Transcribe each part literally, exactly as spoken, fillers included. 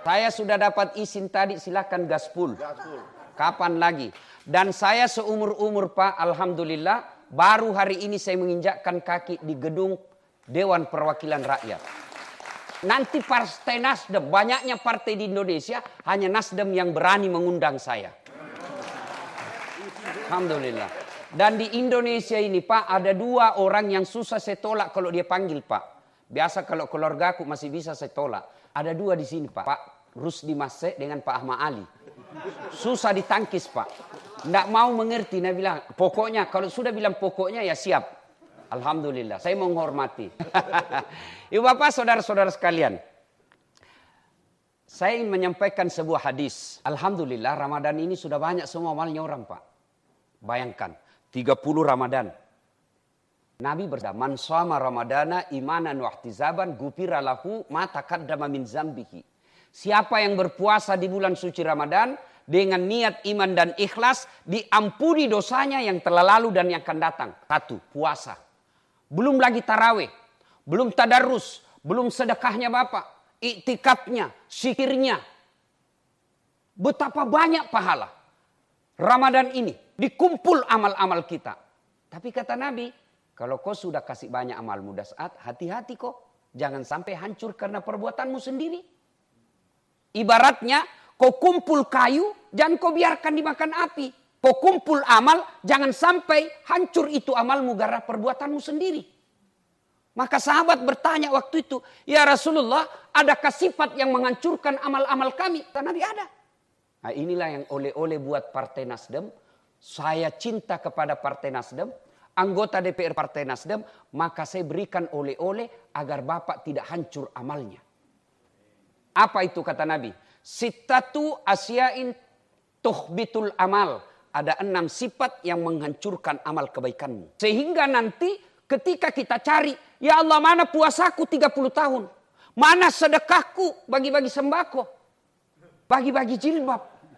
Saya sudah dapat izin tadi, silakan gaspol. Kapan lagi? Dan saya seumur-umur Pak, alhamdulillah, baru hari ini saya menginjakkan kaki di gedung Dewan Perwakilan Rakyat. Nanti Partai Nasdem, banyaknya partai di Indonesia, hanya Nasdem yang berani mengundang saya. Alhamdulillah. Dan di Indonesia ini Pak, ada dua orang yang susah saya tolak kalau dia panggil Pak. Biasa kalau keluarga aku masih bisa saya tolak. Ada dua di sini Pak. Pak Rusdi Masek dengan Pak Ahmad Ali. Susah ditangkis Pak. Nggak mau mengerti. Nah bilang, pokoknya kalau sudah bilang pokoknya ya siap. Alhamdulillah, saya menghormati. Ibu bapak, saudara-saudara sekalian. Saya ingin menyampaikan sebuah hadis. Alhamdulillah, Ramadan ini sudah banyak semua amalnya orang Pak. Bayangkan, tiga puluh Ramadan. Nabi bersabda, man shoma ramadana imanan wa ihtisaban ghufira lahu ma taqaddama min zambihi. Siapa yang berpuasa di bulan suci Ramadan dengan niat iman dan ikhlas, diampuni dosanya yang telah lalu dan yang akan datang. Satu, puasa. Belum lagi tarawih, belum tadarus, belum sedekahnya Bapak, iktikafnya, zikirnya. Betapa banyak pahala Ramadan ini, dikumpul amal-amal kita. Tapi kata Nabi, kalau kau sudah kasih banyak amal mudah saat, hati-hati kok. Jangan sampai hancur karena perbuatanmu sendiri. Ibaratnya, kau kumpul kayu, jangan kau biarkan dimakan api. Kau kumpul amal, jangan sampai hancur itu amalmu gara perbuatanmu sendiri. Maka sahabat bertanya waktu itu, ya Rasulullah, adakah sifat yang menghancurkan amal-amal kami? Kata Nabi ada. Nah inilah yang oleh-oleh buat Partai Nasdem. Saya cinta kepada Partai Nasdem, anggota D P R Partai Nasdem, maka saya berikan oleh-oleh agar Bapak tidak hancur amalnya. Apa itu kata Nabi? Sittatu asyain tuhbitul amal. Ada enam sifat yang menghancurkan amal kebaikanmu. Sehingga nanti ketika kita cari, ya Allah mana puasaku tiga puluh tahun? Mana sedekahku bagi-bagi sembako? Bagi-bagi jilbab?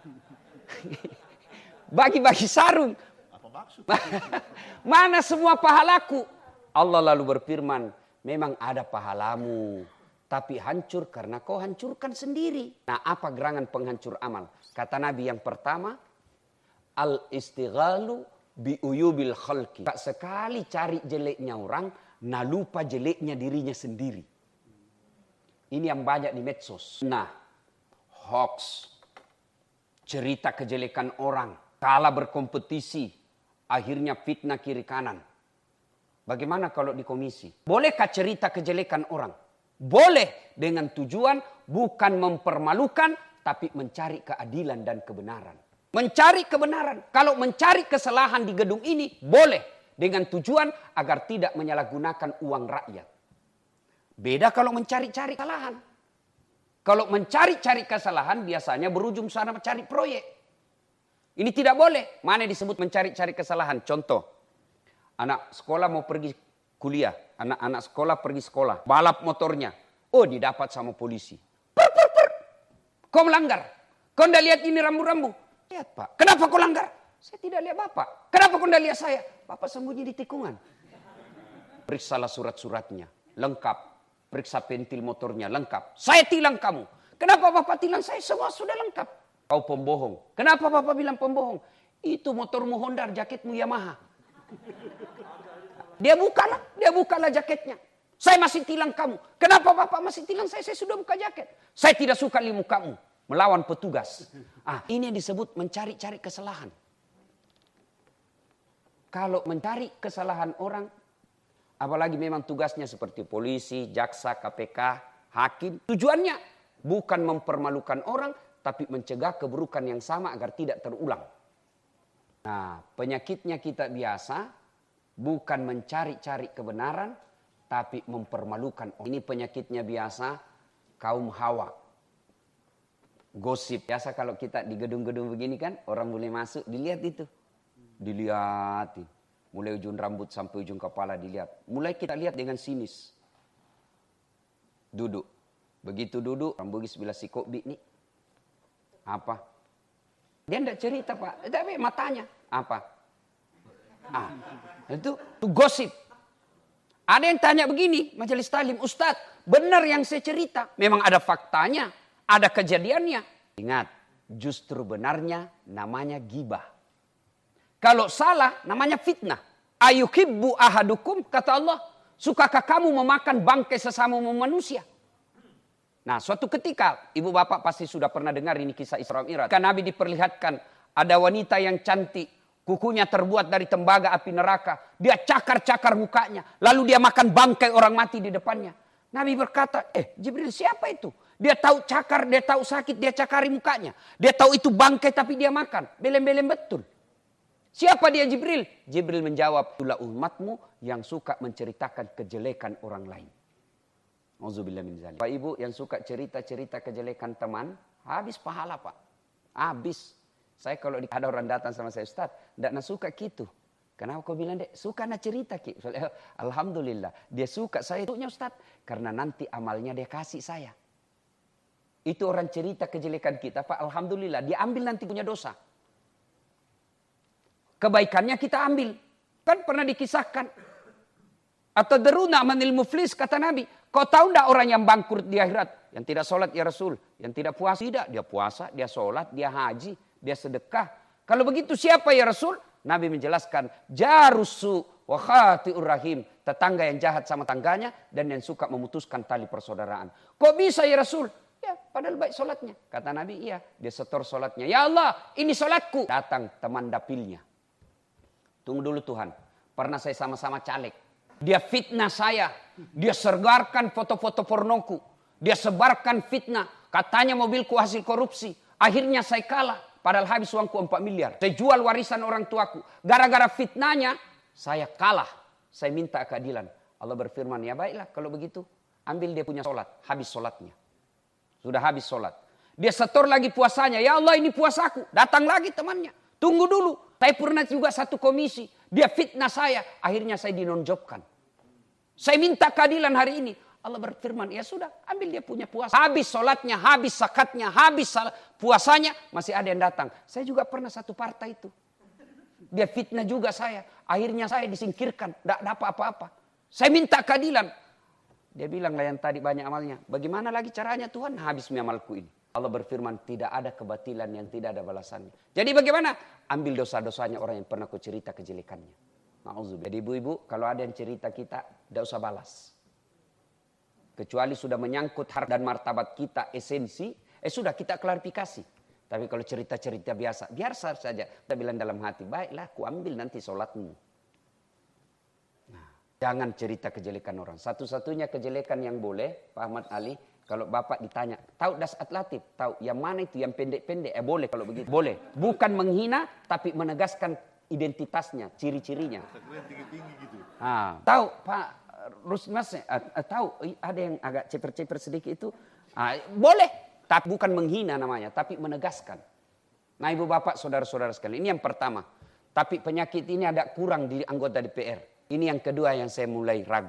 Bagi-bagi sarung? Apa maksud? Mana semua pahalaku? Allah lalu berfirman, memang ada pahalamu. Tapi hancur karena kau hancurkan sendiri. Nah apa gerangan penghancur amal? Kata Nabi yang pertama, al-istighalu biuyubil khalqi. Tak sekali cari jeleknya orang, nah lupa jeleknya dirinya sendiri. Ini yang banyak di medsos. Nah, hoax, cerita kejelekan orang, kalah berkompetisi, akhirnya fitnah kiri kanan. Bagaimana kalau di komisi? Bolehkah cerita kejelekan orang? Boleh dengan tujuan bukan mempermalukan, tapi mencari keadilan dan kebenaran. Mencari kebenaran. Kalau mencari kesalahan di gedung ini boleh dengan tujuan agar tidak menyalahgunakan uang rakyat. Beda kalau mencari-cari kesalahan. Kalau mencari-cari kesalahan biasanya berujung sana mencari proyek. Ini tidak boleh. Mana disebut mencari-cari kesalahan? Contoh, anak sekolah mau pergi kuliah, anak-anak sekolah pergi sekolah, balap motornya. Oh, didapat sama polisi. Per, per, per. Kau melanggar. Kau tidak lihat ini rambu-rambu. Lihat Pak, kenapa kau langgar? Saya tidak lihat Bapak. Kenapa kau tidak lihat saya? Bapak sembunyi di tikungan. Periksalah surat-suratnya, lengkap. Periksa pentil motornya, lengkap. Saya tilang kamu. Kenapa Bapak tilang saya? Semua sudah lengkap. Kau pembohong. Kenapa Bapak bilang pembohong? Itu motormu Honda, jaketmu Yamaha. Dia bukalah, dia bukalah jaketnya. Saya masih tilang kamu. Kenapa Bapak masih tilang saya? Saya sudah buka jaket. Saya tidak suka limu kamu. Melawan petugas. Ah, ini yang disebut mencari-cari kesalahan. Kalau mencari kesalahan orang, apalagi memang tugasnya seperti polisi, jaksa, K P K, hakim. Tujuannya bukan mempermalukan orang, tapi mencegah keburukan yang sama agar tidak terulang. Nah, penyakitnya kita biasa bukan mencari-cari kebenaran, tapi mempermalukan. Ini penyakitnya biasa kaum Hawa. Gosip. Biasa kalau kita di gedung-gedung begini kan, orang boleh masuk, dilihat itu. Dilihat. Mulai ujung rambut sampai ujung kepala dilihat. Mulai kita lihat dengan sinis. Duduk. Begitu duduk, rambut sebelah si Kobi nih. Apa? Dia tidak cerita Pak, tapi matanya. Apa? Ah, itu, itu gosip. Ada yang tanya begini, majelis talim, Ustadz, benar yang saya cerita. Memang ada faktanya. Ada kejadiannya. Ingat, justru benarnya namanya gibah. Kalau salah namanya fitnah. Ayuhibbu ahadukum, kata Allah, sukakah kamu memakan bangkai sesama manusia? Nah, suatu ketika, ibu bapak pasti sudah pernah dengar ini kisah Isra Mi'raj. Kan Nabi diperlihatkan ada wanita yang cantik, kukunya terbuat dari tembaga api neraka. Dia cakar-cakar mukanya, lalu dia makan bangkai orang mati di depannya. Nabi berkata, eh Jibril siapa itu? Dia tahu cakar, dia tahu sakit, dia cakari mukanya. Dia tahu itu bangkai tapi dia makan. Belem-belem betul. Siapa dia Jibril? Jibril menjawab, itulah umatmu yang suka menceritakan kejelekan orang lain. Auzubillah min zalik. Pak Ibu yang suka cerita-cerita kejelekan teman, habis pahala Pak. Habis. Saya kalau ada orang datang sama saya, Ustaz, tidak suka gitu. Kenapa kau bilang, dek? Suka nak cerita Ki? Alhamdulillah. Dia suka saya itu Ustaz. Karena nanti amalnya dia kasih saya. Itu orang cerita kejelekan kita Pak. Alhamdulillah. Dia ambil nanti punya dosa. Kebaikannya kita ambil. Kan pernah dikisahkan. Atau deruna manil muflis, kata Nabi. Kau tahu tidak orang yang bangkrut di akhirat? Yang tidak sholat ya Rasul. Yang tidak puasa tidak. Dia puasa, dia sholat, dia haji, dia sedekah. Kalau begitu siapa ya Rasul? Nabi menjelaskan. Jarusu wa khati'ur rahim. Tetangga yang jahat sama tangganya. Dan yang suka memutuskan tali persaudaraan. Kok bisa ya Rasul? Ya padahal baik sholatnya. Kata Nabi iya. Dia setor sholatnya. Ya Allah ini sholatku. Datang teman dapilnya. Tunggu dulu Tuhan. Pernah saya sama-sama caleg. Dia fitnah saya. Dia sebarkan foto-foto pornoku. Dia sebarkan fitnah. Katanya mobilku hasil korupsi. Akhirnya saya kalah. Padahal habis uangku empat miliar. Saya jual warisan orang tuaku. Gara-gara fitnahnya saya kalah. Saya minta keadilan. Allah berfirman, ya baiklah kalau begitu. Ambil dia punya sholat. Habis sholatnya. Sudah habis sholat. Dia setor lagi puasanya. Ya Allah ini puasaku. Datang lagi temannya. Tunggu dulu. Saya pernah juga satu komisi. Dia fitnah saya. Akhirnya saya dinonjobkan. Saya minta keadilan hari ini. Allah berfirman, ya sudah ambil dia punya puasa. Habis sholatnya, habis zakatnya, habis puasanya. Masih ada yang datang. Saya juga pernah satu partai itu. Dia fitnah juga saya. Akhirnya saya disingkirkan. Tidak dapat apa-apa. Saya minta keadilan. Dia bilang lah yang tadi banyak amalnya. Bagaimana lagi caranya Tuhan? Habis amalku ini. Allah berfirman, tidak ada kebatilan yang tidak ada balasannya. Jadi bagaimana? Ambil dosa-dosanya orang yang pernah ku cerita kejelekannya. Ma'udzubillah. Jadi ibu-ibu, kalau ada yang cerita kita, tidak usah balas. Kecuali sudah menyangkut harta dan martabat kita, esensi, eh sudah kita klarifikasi. Tapi kalau cerita-cerita biasa, biar saja. Kita bilang dalam hati, baiklah aku ambil nanti sholatmu. Nah, jangan cerita kejelekan orang. Satu-satunya kejelekan yang boleh, Pak Ahmad Ali, kalau Bapak ditanya, tahu dasat latif? Tahu yang mana itu, yang pendek-pendek? Eh boleh kalau begitu. Boleh. Bukan menghina, tapi menegaskan identitasnya, ciri-cirinya. Tinggi-tinggi gitu. Nah, tahu Pak Rusmas, uh, uh, tahu ada yang agak ceper-ceper sedikit itu. Uh, boleh, tapi bukan menghina namanya, tapi menegaskan. Nah ibu bapak, saudara-saudara sekalian, ini yang pertama. Tapi penyakit ini ada kurang di anggota D P R. Ini yang kedua yang saya mulai ragu.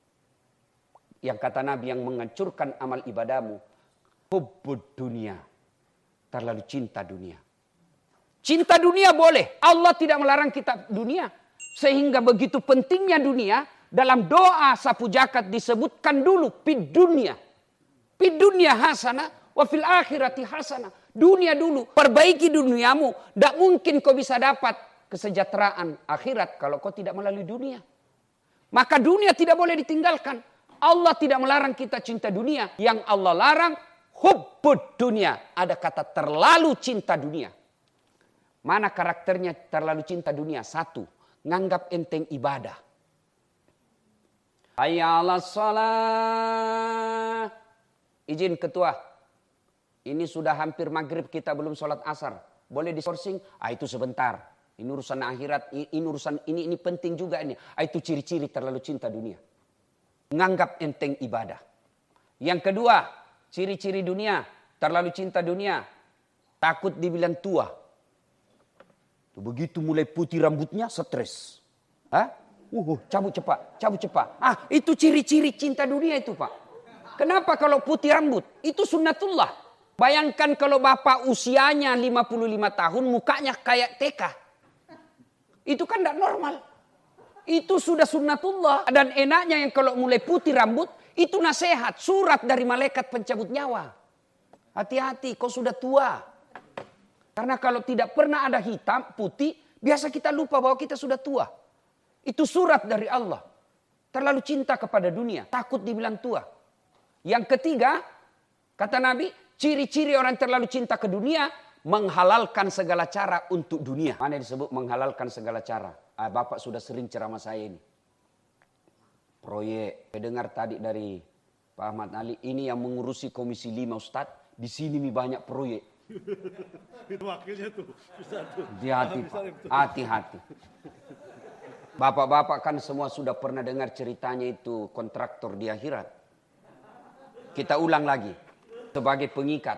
Yang kata Nabi yang menghancurkan amal ibadahmu, hubbud dunia, terlalu cinta dunia. Cinta dunia boleh. Allah tidak melarang kita dunia. Sehingga begitu pentingnya dunia. Dalam doa sapu jakat disebutkan dulu. Pid dunia. Pid dunia hasanah. Wa fil akhirati hasanah. Dunia dulu. Perbaiki duniamu. Tidak mungkin kau bisa dapat kesejahteraan akhirat. Kalau kau tidak melalui dunia. Maka dunia tidak boleh ditinggalkan. Allah tidak melarang kita cinta dunia. Yang Allah larang hubbud dunia. Ada kata terlalu cinta dunia. Mana karakternya terlalu cinta dunia? Satu, nganggap enteng ibadah. Hayya 'alas shalah. Izin ketua. Ini sudah hampir maghrib kita belum sholat asar. Boleh disorsing? Ah itu sebentar. Ini urusan akhirat, ini urusan ini ini penting juga ini. Ah itu ciri-ciri terlalu cinta dunia. Nganggap enteng ibadah. Yang kedua, ciri-ciri dunia, terlalu cinta dunia. Takut dibilang tua. Begitu mulai putih rambutnya, stres. Hah? Uh, cabut cepat, cabut cepat. Ah, itu ciri-ciri cinta dunia itu, Pak. Kenapa kalau putih rambut? Itu sunnatullah. Bayangkan kalau bapak usianya lima puluh lima tahun, mukanya kayak T K. Itu kan tidak normal. Itu sudah sunnatullah. Dan enaknya yang kalau mulai putih rambut, itu nasihat, surat dari malaikat pencabut nyawa. Hati-hati, kau sudah tua. Karena kalau tidak pernah ada hitam, putih, biasa kita lupa bahwa kita sudah tua. Itu surat dari Allah. Terlalu cinta kepada dunia, takut dibilang tua. Yang ketiga, kata Nabi, ciri-ciri orang terlalu cinta ke dunia, menghalalkan segala cara untuk dunia. Mana disebut menghalalkan segala cara? Ah, Bapak sudah sering ceramah saya ini. Proyek, saya dengar tadi dari Pak Ahmad Ali, ini yang mengurusi Komisi lima Ustadz, di sini mi banyak proyek. Itu wakilnya tuh. Hati-hati, hati-hati. Bapak-bapak kan semua sudah pernah dengar ceritanya itu kontraktor di akhirat. Kita ulang lagi. Sebagai pengikat.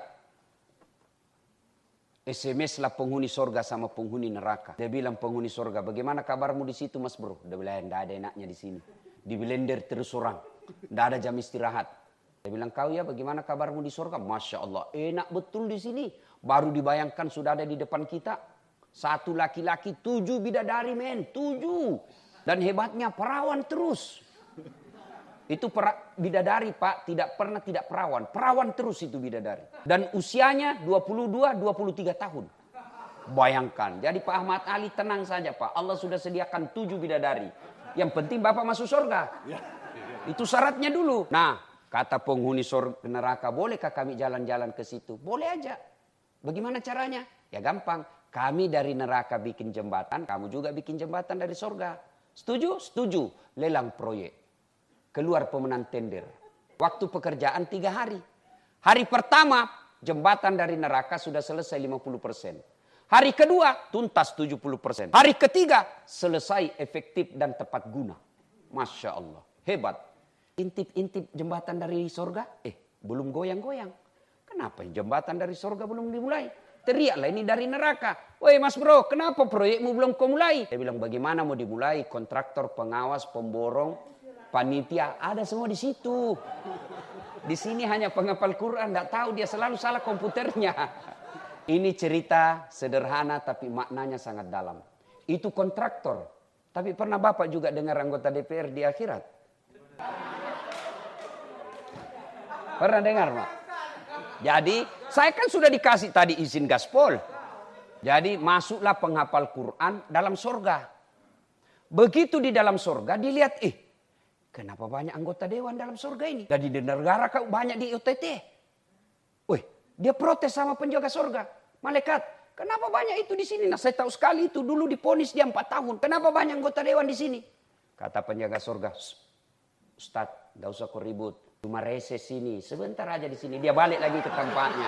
S M S lah penghuni sorga sama penghuni neraka. Dia bilang penghuni sorga, bagaimana kabarmu di situ mas bro? Dia bilang, tidak ada enaknya di sini. Di blender terus orang. Tidak ada jam istirahat. Dia bilang, kau ya bagaimana kabarmu di sorga? Masya Allah, enak betul di sini. Baru dibayangkan sudah ada di depan kita. Satu laki-laki, tujuh bidadari men. Tujuh. Dan hebatnya perawan terus. Itu pra, bidadari pak, tidak pernah tidak perawan. Perawan terus itu bidadari. Dan usianya dua puluh dua, dua puluh tiga tahun. Bayangkan. Jadi Pak Ahmad Ali tenang saja pak. Allah sudah sediakan tujuh bidadari. Yang penting bapak masuk surga. Itu syaratnya dulu. Nah, kata penghuni surga neraka, bolehkah kami jalan-jalan ke situ? Boleh aja. Bagaimana caranya? Ya gampang. Kami dari neraka bikin jembatan, kamu juga bikin jembatan dari surga. Setuju? Setuju. Lelang proyek. Keluar pemenang tender. Waktu pekerjaan tiga hari. Hari pertama, jembatan dari neraka sudah selesai lima puluh persen. Hari kedua, tuntas tujuh puluh persen. Hari ketiga, selesai efektif dan tepat guna. Masya Allah. Hebat. Intip-intip jembatan dari surga, eh belum goyang-goyang. Kenapa jembatan dari surga belum dimulai? Teriaklah ini dari neraka. Woi mas bro, kenapa proyekmu belum kau mulai? Dia bilang bagaimana mau dimulai? Kontraktor, pengawas, pemborong, panitia, ada semua di situ. Di sini hanya penghafal Quran, tidak tahu dia selalu salah komputernya. Ini cerita sederhana tapi maknanya sangat dalam. Itu kontraktor. Tapi pernah Bapak juga dengar anggota D P R di akhirat? Pernah dengar, Pak? Jadi, saya kan sudah dikasih tadi izin gaspol. Jadi, masuklah penghafal Quran dalam surga. Begitu di dalam surga, dilihat, eh, kenapa banyak anggota dewan dalam surga ini? Jadi di negara kau banyak di O T T. Wih, dia protes sama penjaga surga. Malaikat, kenapa banyak itu di sini? Nah, saya tahu sekali itu dulu diponis dia empat tahun. Kenapa banyak anggota dewan di sini? Kata penjaga surga, Ustadz, gak usah kau ribut. Cuma reses sini, sebentar aja di sini. Dia balik lagi ke tempatnya.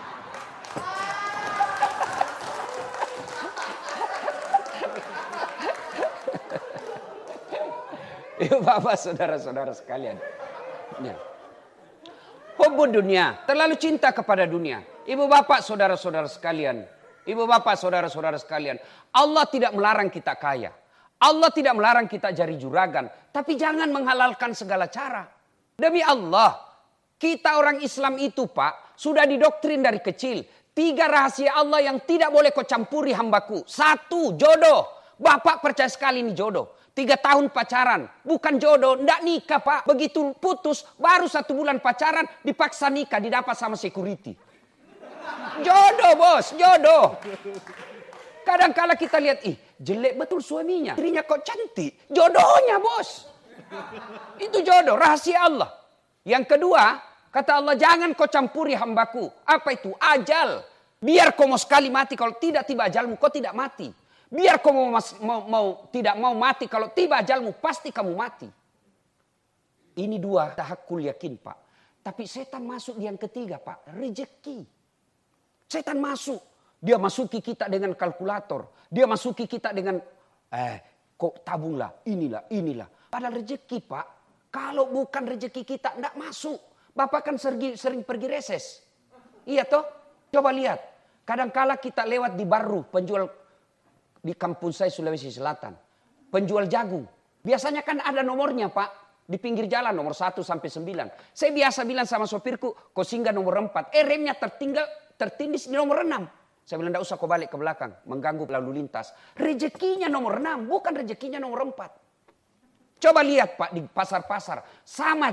Ibu bapak saudara-saudara sekalian. Ya. Hubbu dunia, terlalu cinta kepada dunia. Ibu bapak saudara-saudara sekalian. Ibu bapak saudara-saudara sekalian. Allah tidak melarang kita kaya. Allah tidak melarang kita jari juragan. Tapi jangan menghalalkan segala cara. Demi Allah, kita orang Islam itu Pak, sudah didoktrin dari kecil. Tiga rahasia Allah yang tidak boleh kau campuri hambaku. Satu, jodoh. Bapak percaya sekali ini jodoh. Tiga tahun pacaran, bukan jodoh, ndak nikah Pak. Begitu putus, baru satu bulan pacaran, dipaksa nikah, didapat sama security. Jodoh bos, jodoh. Kadang-kala kita lihat, ih jelek betul suaminya. Dirinya kok cantik, jodohnya bos. Itu jodoh, rahasia Allah. Yang kedua, kata Allah, jangan kau campuri hambaku. Apa itu? Ajal. Biar kau mau sekali mati, kalau tidak tiba ajalmu, kau tidak mati. Biar kau mau, mau, mau tidak mau mati, kalau tiba ajalmu, pasti kamu mati. Ini dua tahakul yakin Pak. Tapi setan masuk di yang ketiga Pak, rezeki. Setan masuk. Dia masuki kita dengan kalkulator. Dia masuki kita dengan, eh kok tabunglah, inilah, inilah. Padahal rezeki Pak, kalau bukan rezeki kita tidak masuk. Bapak kan sering, sering pergi reses. Iya toh? Coba lihat. Kadangkala kita lewat di Baru, penjual di kampung saya Sulawesi Selatan. Penjual jagung. Biasanya kan ada nomornya Pak. Di pinggir jalan nomor satu sampai sembilan. Saya biasa bilang sama sopirku, kau singgah nomor empat. Eh remnya tertinggal, tertindis di nomor enam. Saya bilang tidak usah kau balik ke belakang. Mengganggu lalu lintas. Rezekinya nomor enam, bukan rezekinya nomor empat. Coba lihat Pak di pasar-pasar. Sama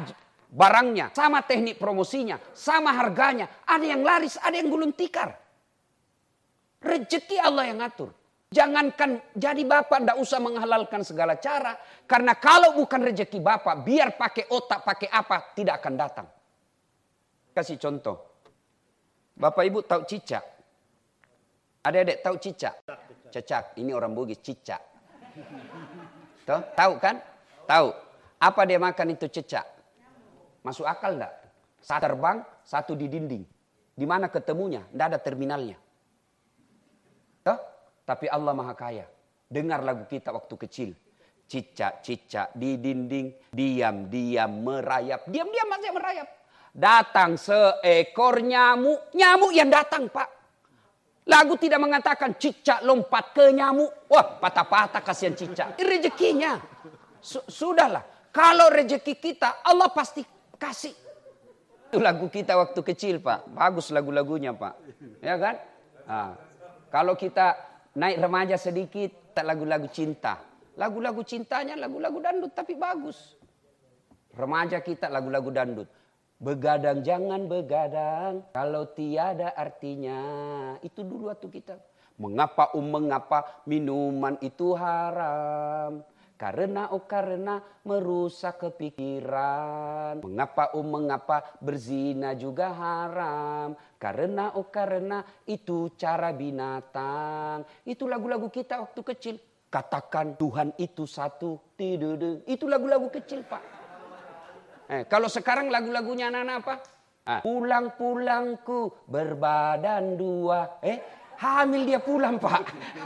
barangnya, sama teknik promosinya, sama harganya. Ada yang laris, ada yang gulung tikar. Rezeki Allah yang ngatur. Jangankan jadi bapak tidak usah menghalalkan segala cara. Karena kalau bukan rezeki bapak, biar pakai otak, pakai apa, tidak akan datang. Kasih contoh. Bapak ibu tahu cicak? Adik-adik tahu cicak? Cecak, ini orang Bugis, cicak. Tuh, tahu kan? Tahu. Apa dia makan itu cicak? Masuk akal enggak? Satu terbang, satu di dinding. Di mana ketemunya? Tidak ada terminalnya. Tuh? Tapi Allah Maha Kaya. Dengar lagu kita waktu kecil. Cicak-cicak di dinding, diam-diam merayap. Diam-diam masih merayap. Datang seekor nyamuk. Nyamuk yang datang, Pak. Lagu tidak mengatakan cicak lompat ke nyamuk. Wah, patah-patah kasihan cicak. Ini rezekinya. Sudahlah. Kalau rezeki kita, Allah pasti kasih. Itu lagu kita waktu kecil, Pak. Bagus lagu-lagunya, Pak. Ya kan? Nah, kalau kita naik remaja sedikit, lagu-lagu cinta. Lagu-lagu cintanya, lagu-lagu dangdut, tapi bagus. Remaja kita lagu-lagu dangdut. Begadang jangan begadang kalau tiada artinya. Itu dulu waktu kita. Mengapa um mengapa minuman itu haram? Karena oh karena merusak kepikiran. Mengapa um mengapa berzina juga haram? Karena oh karena itu cara binatang. Itu lagu-lagu kita waktu kecil. Katakan Tuhan itu satu. Tidur. Itu lagu-lagu kecil, Pak. Eh, kalau sekarang lagu-lagunya anak-anak apa? Ah, pulang-pulangku berbadan dua. Eh, hamil dia pulang, Pak.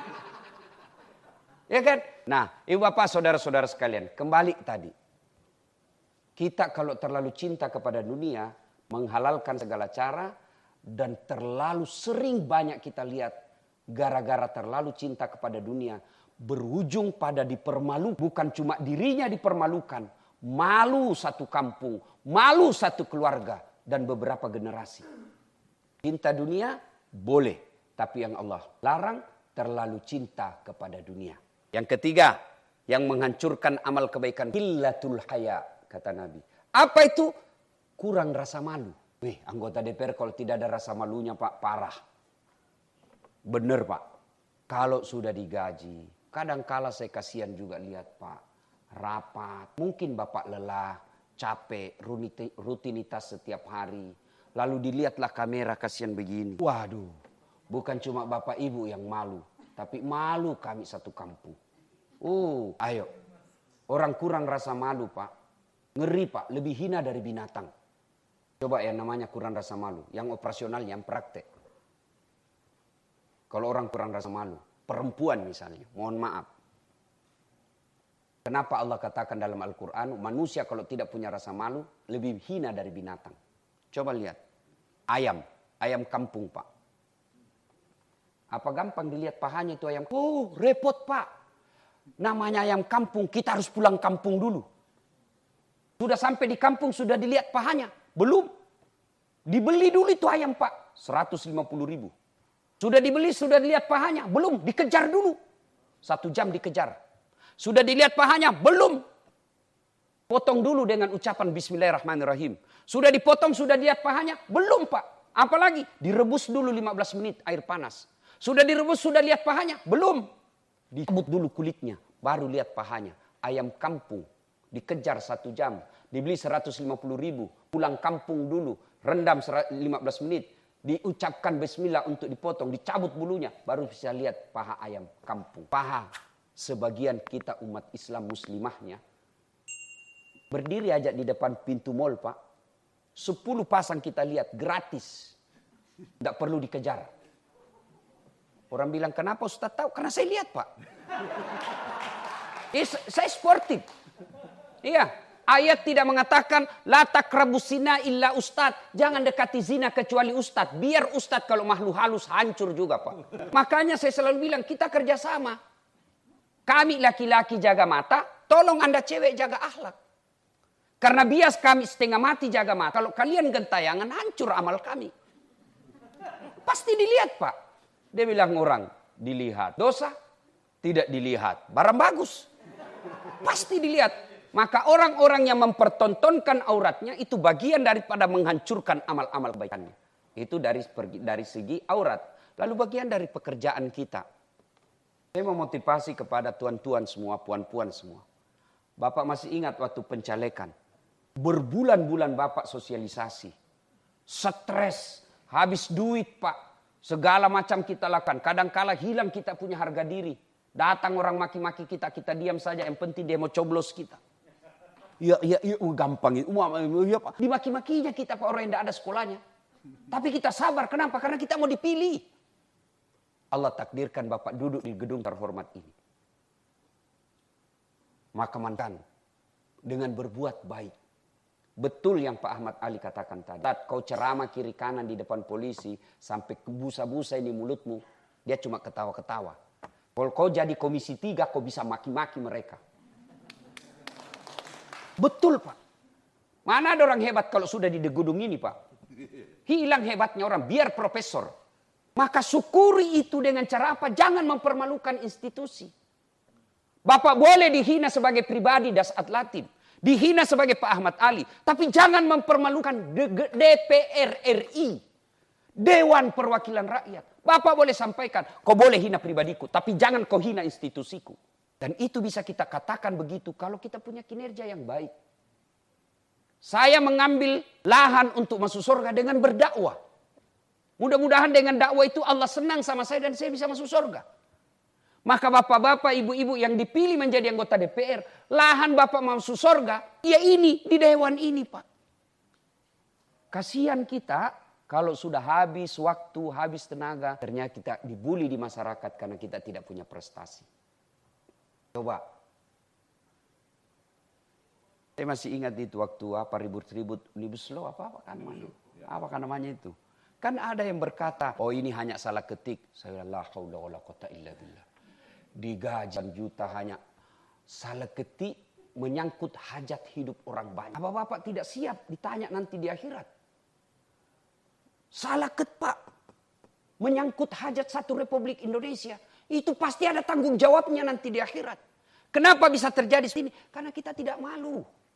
Ya kan? Nah, ibu bapak saudara-saudara sekalian. Kembali tadi. Kita kalau terlalu cinta kepada dunia. Menghalalkan segala cara. Dan terlalu sering banyak kita lihat. Gara-gara terlalu cinta kepada dunia. Berujung pada dipermalukan. Bukan cuma dirinya dipermalukan. Malu satu kampung, malu satu keluarga, dan beberapa generasi. Cinta dunia boleh, tapi yang Allah larang terlalu cinta kepada dunia. Yang ketiga, yang menghancurkan amal kebaikan, qillatul haya, kata Nabi. Apa itu? Kurang rasa malu. Wih, anggota D P R kalau tidak ada rasa malunya, Pak, parah. Bener, Pak. Kalau sudah digaji, kadang-kala saya kasihan juga lihat, Pak. Rapat, mungkin bapak lelah, capek, rutinitas setiap hari. Lalu dilihatlah kamera kasihan begini. Waduh, bukan cuma bapak ibu yang malu, tapi malu kami satu kampung. Uh, ayo, orang kurang rasa malu, Pak. Ngeri, Pak, lebih hina dari binatang. Coba yang namanya kurang rasa malu, yang operasional, yang praktek. Kalau orang kurang rasa malu, perempuan misalnya, mohon maaf. Kenapa Allah katakan dalam Al-Quran, manusia kalau tidak punya rasa malu, lebih hina dari binatang. Coba lihat, ayam, ayam kampung, Pak. Apa gampang dilihat pahanya itu ayam? Oh, repot, Pak. Namanya ayam kampung, kita harus pulang kampung dulu. Sudah sampai di kampung, sudah dilihat pahanya? Belum. Dibeli dulu itu ayam, Pak, seratus lima puluh ribu. Sudah dibeli, sudah dilihat pahanya? Belum, dikejar dulu. Satu jam dikejar. Sudah dilihat pahanya? Belum. Potong dulu dengan ucapan Bismillahirrahmanirrahim. Sudah dipotong, sudah dilihat pahanya? Belum, Pak. Apalagi direbus dulu lima belas menit air panas. Sudah direbus, sudah lihat pahanya? Belum. Dicabut dulu kulitnya, baru lihat pahanya. Ayam kampung, dikejar satu jam. Dibeli seratus lima puluh ribu. Pulang kampung dulu, rendam lima belas menit. Diucapkan Bismillah untuk dipotong, dicabut bulunya. Baru bisa lihat paha ayam kampung. Paha. Sebagian kita umat Islam muslimahnya berdiri aja di depan pintu mal, Pak. Sepuluh pasang kita lihat gratis. Tidak perlu dikejar. Orang bilang, kenapa Ustaz tahu? Karena saya lihat, Pak. Eh, saya sportif. Iya. Ayat tidak mengatakan la taqrabus zina illa ustaz. Jangan dekati zina kecuali ustaz. Biar ustaz kalau makhluk halus hancur juga, Pak. Makanya saya selalu bilang kita kerjasama. Kami laki-laki jaga mata, tolong Anda cewek jaga akhlak. Karena bias kami setengah mati jaga mata. Kalau kalian gentayangan, hancur amal kami. Pasti dilihat, Pak. Dia bilang orang, dilihat. Dosa, tidak dilihat. Barang bagus, pasti dilihat. Maka orang-orang yang mempertontonkan auratnya itu bagian daripada menghancurkan amal-amal kebaikannya. Itu dari dari segi aurat. Lalu bagian dari pekerjaan kita. Saya memotivasi kepada tuan-tuan semua, puan-puan semua. Bapak masih ingat waktu pencalekan. Berbulan-bulan Bapak sosialisasi. Stres, habis duit Pak. Segala macam kita lakukan. Kadang-kala hilang kita punya harga diri. Datang orang maki-maki kita, kita diam saja. Yang penting dia mau coblos kita. Ya, ya, ya, gampang itu. Ya, dimaki-makinya kita Pak, orang yang tidak ada sekolahnya. Tapi kita sabar. Kenapa? Karena kita mau dipilih. Allah takdirkan Bapak duduk di gedung terhormat ini. Maka mantan dengan berbuat baik. Betul yang Pak Ahmad Ali katakan tadi. Saat kau ceramah kiri kanan di depan polisi. Sampai busa-busa ini mulutmu. Dia cuma ketawa-ketawa. Kalau kau jadi komisi tiga kau bisa maki-maki mereka. Betul Pak. Mana ada orang hebat kalau sudah di gedung ini Pak. Hilang hebatnya orang. Biar profesor. Maka syukuri itu dengan cara apa? Jangan mempermalukan institusi. Bapak boleh dihina sebagai pribadi Dasat Latif. Dihina sebagai Pak Ahmad Ali. Tapi jangan mempermalukan D P R R I. Dewan Perwakilan Rakyat. Bapak boleh sampaikan. Kau boleh hina pribadiku. Tapi jangan kau hina institusiku. Dan itu bisa kita katakan begitu. Kalau kita punya kinerja yang baik. Saya mengambil lahan untuk masuk surga dengan berdakwah. Mudah-mudahan dengan dakwah itu Allah senang sama saya. Dan saya bisa masuk surga. Maka bapak-bapak, ibu-ibu yang dipilih menjadi anggota D P R. Lahan bapak masuk surga. Ya ini, di dewan ini Pak. Kasihan kita kalau sudah habis waktu, habis tenaga. Ternyata kita dibully di masyarakat karena kita tidak punya prestasi. Coba. Saya masih ingat itu waktu apa ribut-ribut Omnibus Law. Apa-apa kan namanya? Apa namanya itu? Kan ada yang berkata, oh ini hanya salah ketik. Saya la haula wala quwata illa billah. Digaji juta hanya salah ketik menyangkut hajat hidup orang banyak. Apa Bapak tidak siap ditanya nanti di akhirat? Salah ketik Pak. Menyangkut hajat satu Republik Indonesia. Itu pasti ada tanggung jawabnya nanti di akhirat. Kenapa bisa terjadi sini? Karena kita tidak malu.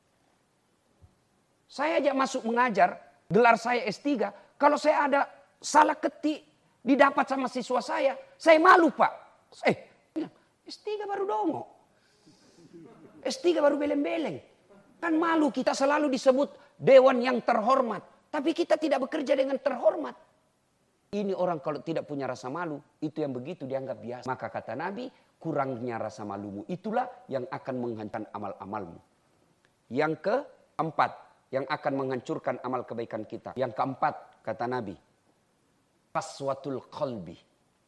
Saya aja masuk mengajar, gelar saya S tiga. Kalau saya ada salah ketik didapat sama siswa saya, saya malu Pak. Eh, S tiga baru dongo. S tiga baru beleng-beleng. Kan malu kita selalu disebut dewan yang terhormat. Tapi kita tidak bekerja dengan terhormat. Ini orang kalau tidak punya rasa malu, itu yang begitu dianggap biasa. Maka kata Nabi, kurangnya rasa malumu itulah yang akan menghancurkan amal-amalmu. Yang keempat, yang akan menghancurkan amal kebaikan kita. Yang keempat, kata Nabi, qaswatul qalbi.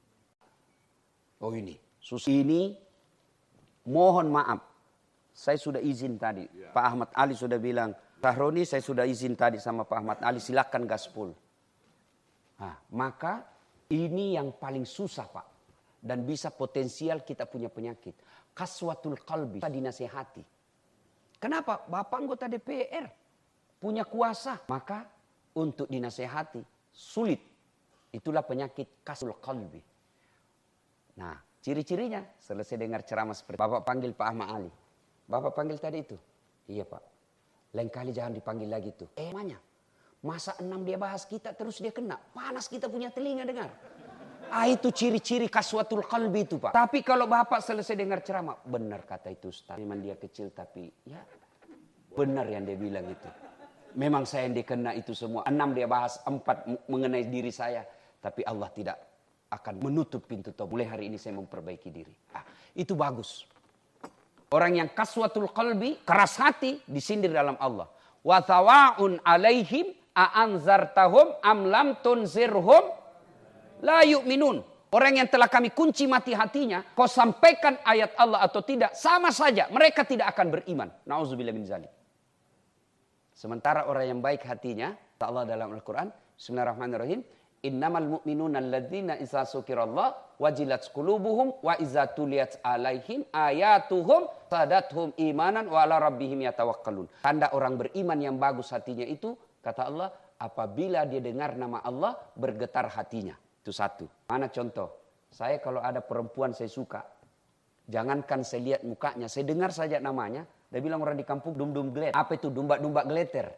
Oh ini. Ini mohon maaf. Saya sudah izin tadi. Ya. Pak Ahmad Ali sudah bilang. Sahroni saya sudah izin tadi sama Pak Ahmad Ali. Silakan gaspol. Nah, maka ini yang paling susah Pak. Dan bisa potensial kita punya penyakit. Qaswatul qalbi. Kita dinasehati. Kenapa? Bapak anggota D P R. Punya kuasa. Maka untuk dinasehati sulit. Itulah penyakit qaswatul qalbi. Nah. Ciri-cirinya selesai dengar ceramah seperti Bapak panggil Pak Ahmad Ali. Bapak panggil tadi itu. Iya Pak. Lain kali jangan dipanggil lagi tuh. Eh namanya. Masa enam dia bahas kita terus dia kena. Panas kita punya telinga dengar. Ah itu ciri-ciri qaswatul qalbi itu Pak. Tapi kalau Bapak selesai dengar ceramah. Benar kata itu Ustaz. Memang dia kecil tapi ya. Benar yang dia bilang itu. Memang saya yang dikena itu semua. Enam dia bahas. Empat mengenai diri saya. Tapi Allah tidak akan menutup pintu taubat. Mulai hari ini saya memperbaiki diri. Ah, itu bagus. Orang yang qaswatul qalbi, keras hati, disindir dalam Allah. Wa thawa'un alaihim a'anzartahum am lam tunzirhum la yu'minun. Orang yang telah kami kunci mati hatinya, kau sampaikan ayat Allah atau tidak, sama saja mereka tidak akan beriman. Nauzubillah min zalik. Sementara orang yang baik hatinya, Allah dalam Al-Qur'an, Bismillahirrahmanirrahim, innamal mu'minuna alladzina idza dzukirallah wajilat qulubuhum wa idza tuliyat alaihim ayatuhum zadathum imanan wa ala rabbihim yatawakkalun. Tanda orang beriman yang bagus hatinya itu, kata Allah, apabila dia dengar nama Allah bergetar hatinya. Itu satu. Mana contoh? Saya kalau ada perempuan saya suka, jangankan saya lihat mukanya, saya dengar saja namanya, Dia bilang orang di kampung dum-dum glet. Apa itu domba-domba gleter?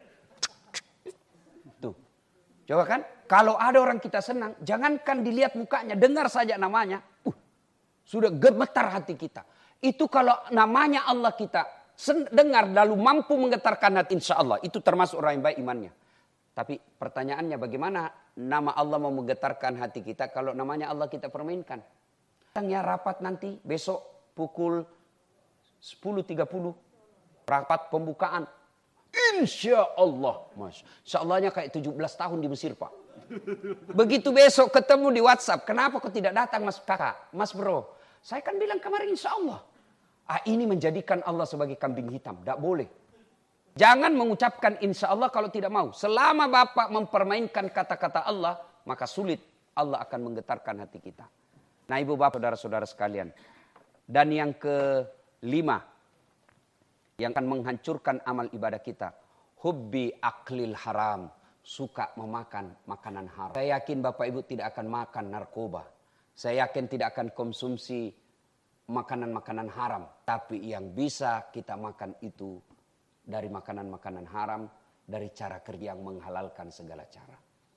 Tuh. Coba kan, kalau ada orang kita senang, jangankan dilihat mukanya, dengar saja namanya. Uh, sudah gemetar hati kita. Itu kalau namanya Allah kita dengar lalu mampu menggetarkan hati, insya Allah. Itu termasuk orang yang baik imannya. Tapi pertanyaannya bagaimana nama Allah mau menggetarkan hati kita kalau namanya Allah kita permainkan. Datangnya rapat nanti besok pukul sepuluh tiga puluh. Rapat pembukaan. Insya Allah. Insya Allahnya kayak tujuh belas tahun di Mesir, Pak. Begitu besok ketemu di WhatsApp. Kenapa kok tidak datang mas kakak, mas bro? Saya kan bilang kemarin insya Allah. Ah, ini menjadikan Allah sebagai kambing hitam. Tidak boleh. Jangan mengucapkan insya Allah kalau tidak mau. Selama Bapak mempermainkan kata-kata Allah, maka sulit Allah akan menggetarkan hati kita. Nah ibu bapak saudara-saudara sekalian. Dan yang kelima, yang akan menghancurkan amal ibadah kita. Hubbi aklil haram. Suka memakan makanan haram. Saya yakin Bapak Ibu tidak akan makan narkoba. Saya yakin tidak akan konsumsi makanan-makanan haram. Tapi yang bisa kita makan itu dari makanan-makanan haram. Dari cara kerja yang menghalalkan segala cara.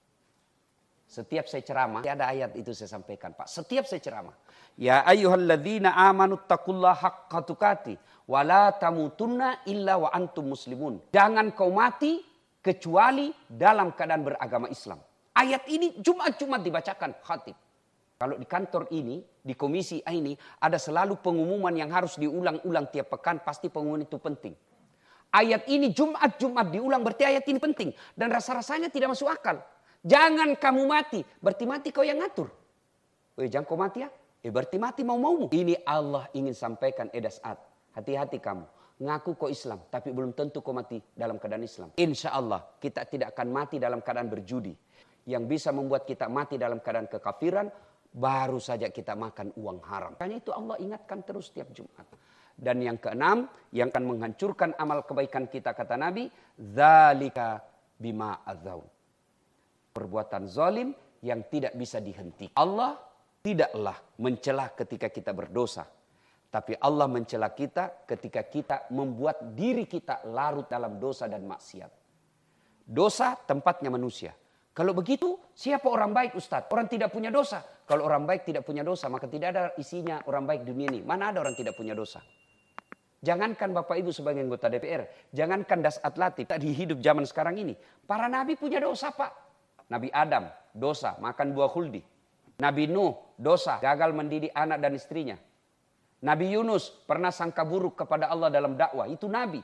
Setiap saya ceramah, ada ayat itu saya sampaikan Pak. Setiap saya ceramah. Ya ayyuhalladzina amanu taqullaha haqqa tuqatih wa la tamutunna illa wa antum muslimun. Jangan kau mati kecuali dalam keadaan beragama Islam. Ayat ini Jumat-Jumat dibacakan khatib. Kalau di kantor ini, di komisi ini ada selalu pengumuman yang harus diulang-ulang tiap pekan, pasti pengumuman itu penting. Ayat ini Jumat-Jumat diulang berarti ayat ini penting dan rasa-rasanya tidak masuk akal. Jangan kamu mati, berarti mati kau yang ngatur. Eh jangan kau mati ya, eh berarti mati mau-maumu. Ini Allah ingin sampaikan edasat. Hati-hati kamu, ngaku kau Islam, tapi belum tentu kau mati dalam keadaan Islam. Insya Allah kita tidak akan mati dalam keadaan berjudi. Yang bisa membuat kita mati dalam keadaan kekafiran, baru saja kita makan uang haram. Karena itu Allah ingatkan terus setiap Jumat. Dan yang keenam, yang akan menghancurkan amal kebaikan kita, kata Nabi, dzalika bima adzau. Perbuatan zalim yang tidak bisa dihentikan. Allah tidaklah mencela ketika kita berdosa. Tapi Allah mencela kita ketika kita membuat diri kita larut dalam dosa dan maksiat. Dosa tempatnya manusia. Kalau begitu siapa orang baik Ustadz? Orang tidak punya dosa. Kalau orang baik tidak punya dosa maka tidak ada isinya orang baik dunia ini. Mana ada orang tidak punya dosa? Jangankan Bapak Ibu sebagai anggota D P R. Jangankan Dasat Latif. Di hidup zaman sekarang ini. Para nabi punya dosa Pak. Nabi Adam, dosa, makan buah khuldi. Nabi Nuh, dosa, gagal mendidik anak dan istrinya. Nabi Yunus, pernah sangka buruk kepada Allah dalam dakwah. Itu Nabi.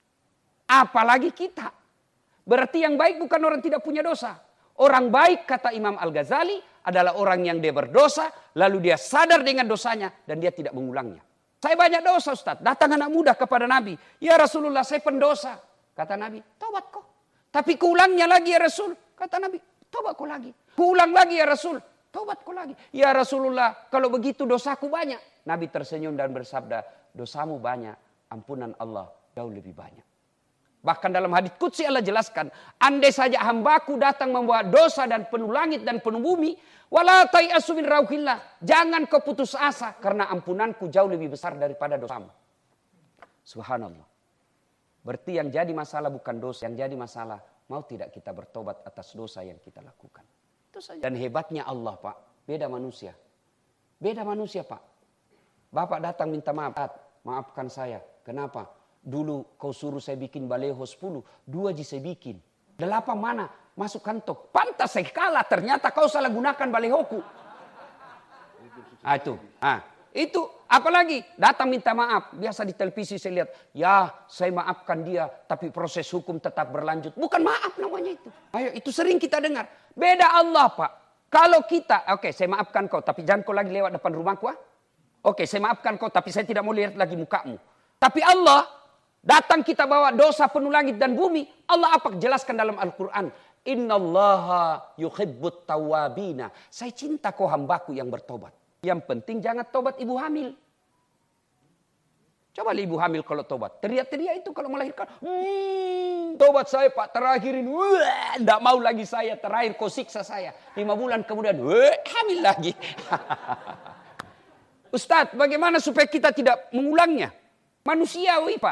Apalagi kita. Berarti yang baik bukan orang tidak punya dosa. Orang baik, kata Imam Al-Ghazali, adalah orang yang dia berdosa, lalu dia sadar dengan dosanya, dan dia tidak mengulangnya. Saya banyak dosa Ustaz. Datang anak muda kepada Nabi. Ya Rasulullah, saya pendosa. Kata Nabi, taubat kok. Tapi keulangnya lagi ya Rasul. Kata Nabi, taubat kau lagi. Kuulang lagi ya Rasul. Taubat kau lagi. Ya Rasulullah, kalau begitu dosaku banyak. Nabi tersenyum dan bersabda, dosamu banyak, ampunan Allah jauh lebih banyak. Bahkan dalam hadits qudsi Allah jelaskan, andai saja hambaku datang membawa dosa dan penuh langit dan penuh bumi, wala tayasu min rauhillah, jangan kau putus asa karena ampunanku jauh lebih besar daripada dosamu. Subhanallah. Berarti yang jadi masalah bukan dosa, yang jadi masalah mau tidak kita bertobat atas dosa yang kita lakukan. Itu saja. Dan hebatnya Allah Pak, beda manusia. Beda manusia Pak. Bapak datang minta maaf, maafkan saya. Kenapa? Dulu kau suruh saya bikin baleho sepuluh, dua aja saya bikin. Delapan mana? Masuk kantong. Pantas saya kalah, ternyata kau salah gunakan balehoku. Ah itu, ah itu apalagi datang minta maaf. Biasa di televisi saya lihat, ya saya maafkan dia, tapi proses hukum tetap berlanjut. Bukan maaf namanya itu. Ayo itu sering kita dengar. Beda Allah Pak. Kalau kita, oke okay, saya maafkan kau, tapi jangan kau lagi lewat depan rumahku. Ah? Oke okay, saya maafkan kau, tapi saya tidak mau lihat lagi mukamu. Tapi Allah datang kita bawa dosa penuh langit dan bumi. Allah apa jelaskan dalam Al-Quran. Innallaha yuhibbut tawabina. Saya cinta kau hambaku yang bertobat. Yang penting jangan tobat ibu hamil. Coba ibu hamil kalau tobat. Teriak-teriak itu kalau melahirkan. Hmm, tobat saya Pak terakhirin. Wah, tidak mau lagi saya. Terakhir kau siksa saya. Lima bulan kemudian. Wah, hamil lagi. Ustadz bagaimana supaya kita tidak mengulangnya? Manusiawi Pak.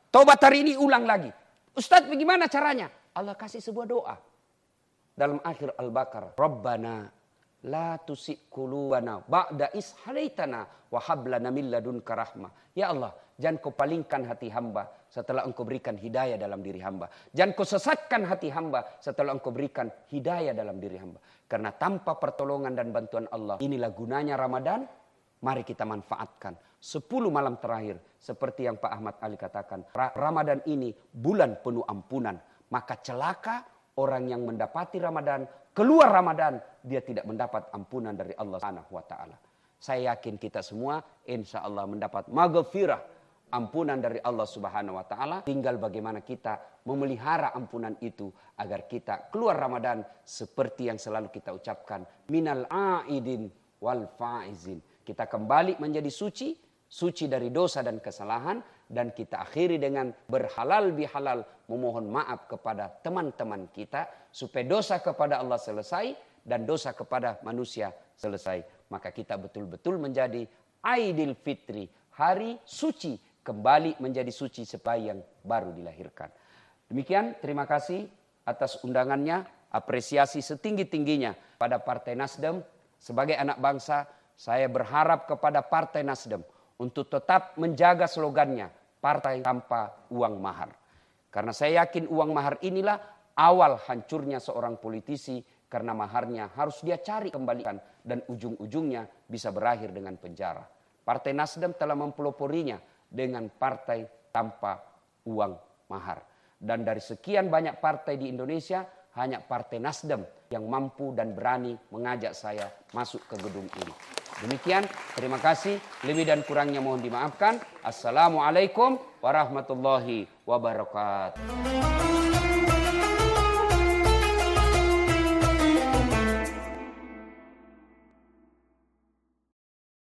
Tobat hari ini ulang lagi. Ustadz bagaimana caranya? Allah kasih sebuah doa. Dalam akhir Al-Baqarah. Rabbana la tusik qulubana ba'da is hadaitana wa hab lana min ladunka rahmah. Ya Allah, jangan kau palingkan hati hamba setelah engkau berikan hidayah dalam diri hamba. Jangan kau sesatkan hati hamba setelah engkau berikan hidayah dalam diri hamba. Karena tanpa pertolongan dan bantuan Allah, inilah gunanya Ramadan. Mari kita manfaatkan sepuluh malam terakhir. Seperti yang Pak Ahmad Ali katakan. Ramadan ini bulan penuh ampunan. Maka celaka orang yang mendapati Ramadan. Keluar Ramadan dia tidak mendapat ampunan dari Allah Subhanahu wa taala. Saya yakin kita semua insya Allah mendapat maghfirah. Ampunan dari Allah Subhanahu wa taala. Tinggal bagaimana kita memelihara ampunan itu. Agar kita keluar Ramadan seperti yang selalu kita ucapkan. Minal aidin wal faizin. Kita kembali menjadi suci, suci dari dosa dan kesalahan, dan kita akhiri dengan berhalal bihalal, memohon maaf kepada teman-teman kita, supaya dosa kepada Allah selesai, dan dosa kepada manusia selesai. Maka kita betul-betul menjadi Aidil Fitri, hari suci, kembali menjadi suci seperti yang baru dilahirkan. Demikian, terima kasih atas undangannya, apresiasi setinggi-tingginya pada Partai Nasdem. Sebagai anak bangsa, saya berharap kepada Partai Nasdem untuk tetap menjaga slogannya, partai tanpa uang mahar. Karena saya yakin uang mahar inilah awal hancurnya seorang politisi, karena maharnya harus dia cari kembalikan dan ujung-ujungnya bisa berakhir dengan penjara. Partai Nasdem telah mempeloporinya dengan partai tanpa uang mahar. Dan dari sekian banyak partai di Indonesia, hanya Partai Nasdem yang mampu dan berani mengajak saya masuk ke gedung ini. Demikian, terima kasih. Lebih dan kurangnya mohon dimaafkan. Assalamualaikum warahmatullahi wabarakatuh.